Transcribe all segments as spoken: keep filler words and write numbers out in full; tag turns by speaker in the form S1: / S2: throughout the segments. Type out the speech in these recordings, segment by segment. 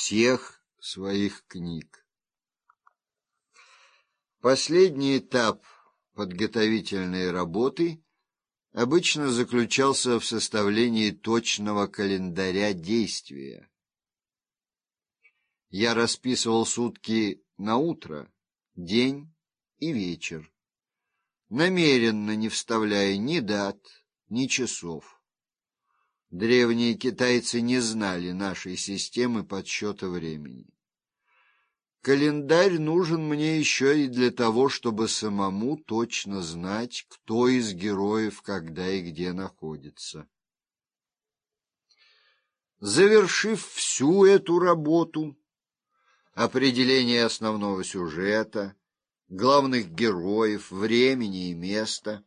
S1: всех своих книг. Последний этап подготовительной работы обычно заключался в составлении точного календаря действия. Я расписывал сутки на утро, день и вечер, намеренно не вставляя ни дат, ни часов. Древние китайцы не знали нашей системы подсчета времени. Календарь нужен мне еще и для того, чтобы самому точно знать, кто из героев когда и где находится. Завершив всю эту работу, определение основного сюжета, главных героев, времени и места,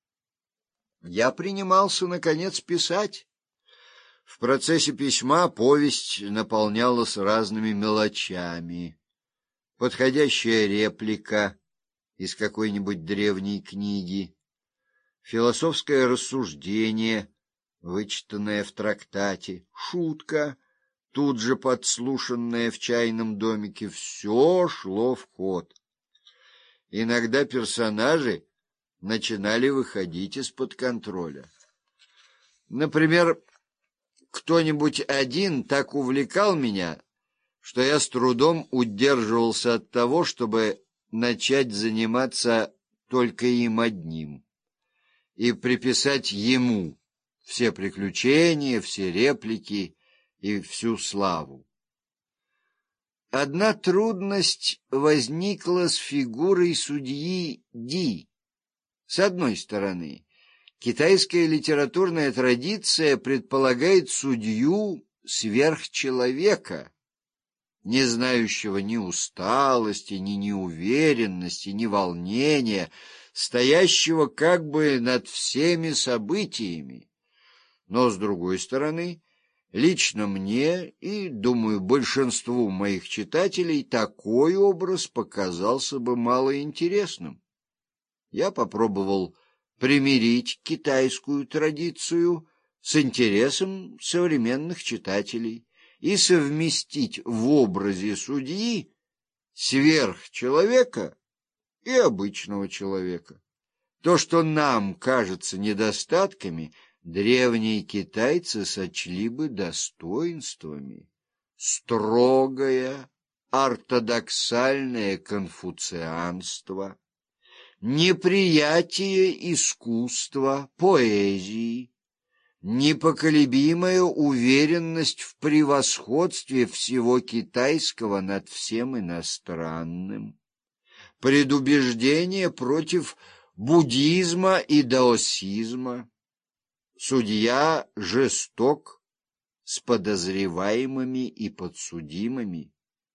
S1: я принимался, наконец, писать. В процессе письма повесть наполнялась разными мелочами. Подходящая реплика из какой-нибудь древней книги, философское рассуждение, вычитанное в трактате, шутка, тут же подслушанная в чайном домике, все шло в ход. Иногда персонажи начинали выходить из-под контроля. Например, кто-нибудь один так увлекал меня, что я с трудом удерживался от того, чтобы начать заниматься только им одним и приписать ему все приключения, все реплики и всю славу. Одна трудность возникла с фигурой судьи Ди. С одной стороны, китайская литературная традиция предполагает судью сверхчеловека, не знающего ни усталости, ни неуверенности, ни волнения, стоящего как бы над всеми событиями. Но, с другой стороны, лично мне и, думаю, большинству моих читателей такой образ показался бы малоинтересным. Я попробовал примирить китайскую традицию с интересом современных читателей и совместить в образе судьи сверхчеловека и обычного человека. То, что нам кажется недостатками, древние китайцы сочли бы достоинствами. Строгое, ортодоксальное конфуцианство, неприятие искусства, поэзии, непоколебимая уверенность в превосходстве всего китайского над всем иностранным, предубеждение против буддизма и даосизма, судья жесток с подозреваемыми и подсудимыми.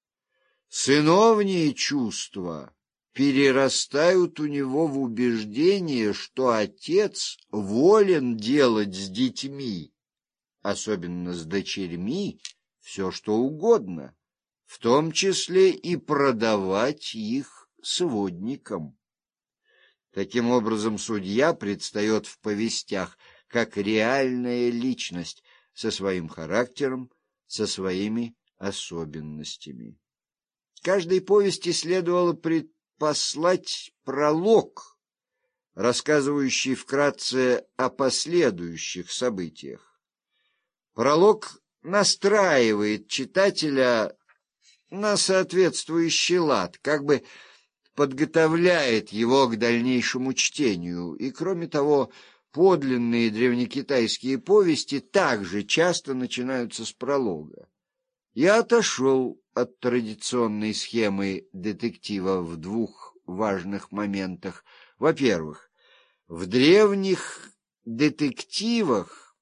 S1: Сыновние чувства перерастают у него в убеждение, что отец волен делать с детьми, особенно с дочерьми, все что угодно, в том числе и продавать их сводникам. Таким образом, судья предстает в повестях как реальная личность со своим характером, со своими особенностями. Каждой повести следовало предпочитать послать пролог, рассказывающий вкратце о последующих событиях. Пролог настраивает читателя на соответствующий лад, как бы подготовляет его к дальнейшему чтению, и, кроме того, подлинные древнекитайские повести также часто начинаются с пролога. Я отошел от традиционной схемы детектива в двух важных моментах. Во-первых, в древних детективах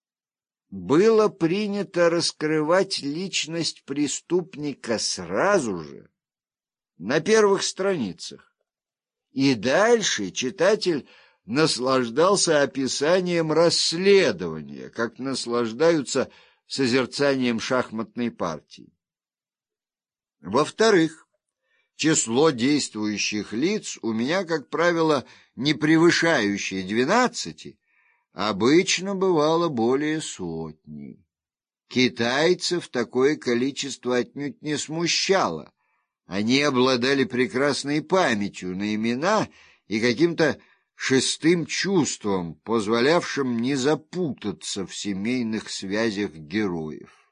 S1: было принято раскрывать личность преступника сразу же, на первых страницах, и дальше читатель наслаждался описанием расследования, как наслаждаются созерцанием шахматной партии. Во-вторых, число действующих лиц у меня, как правило, не превышающее двенадцати, обычно бывало более сотни. Китайцев такое количество отнюдь не смущало. Они обладали прекрасной памятью на имена и каким-то шестым чувством, позволявшим не запутаться в семейных связях героев.